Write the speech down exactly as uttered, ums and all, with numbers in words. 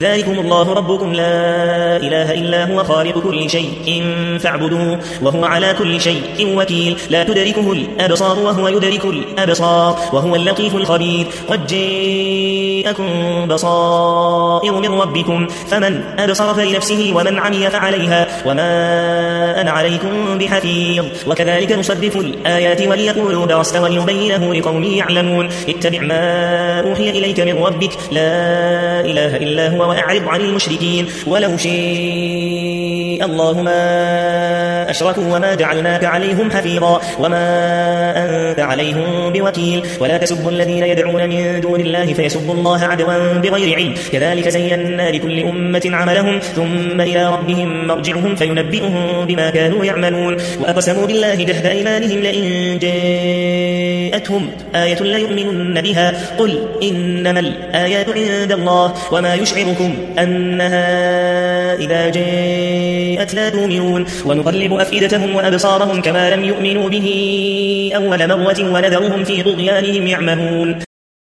ذلكم الله ربكم لا إله إلا هو خالق كل شيء فاعبدوه وهو على كل شيء وكيل لا تدركه الأبصار وهو يدرك الأبصار وهو اللطيف الخبير قد جاءكم بصائر من ربكم فمن أبصر فلنفسه ومن عمي فعليها وما أنا عليكم بحفيظ وكذلك نصرف الآيات وليقولوا درست ولنبينه لقوم يعلمون اتبع ما أوحي إليك من ربك لا إله إلا هو وأعرض عن المشركين ولو شاء الله ما أشركوا وما جعلناك عليهم حفيظا وما أنت عليهم بوكيل ولا تسبوا الذين يدعون من دون الله فيسبوا الله عدوا بغير علم كذلك زينا لكل أمة عملهم ثم إلى ربهم مرجعهم فينبئهم بما كانوا يعملون وأقسموا بالله جهد أيمانهم لئن جاءتهم آية ليؤمنن بها قل إنما الآيات عند الله وما يشعركم أنها إذا جاءت لا تؤمنون ونقلب أفئدتهم وأبصارهم كما لم يؤمنوا به أول مرة ونذرهم في طغيانهم يعمهون.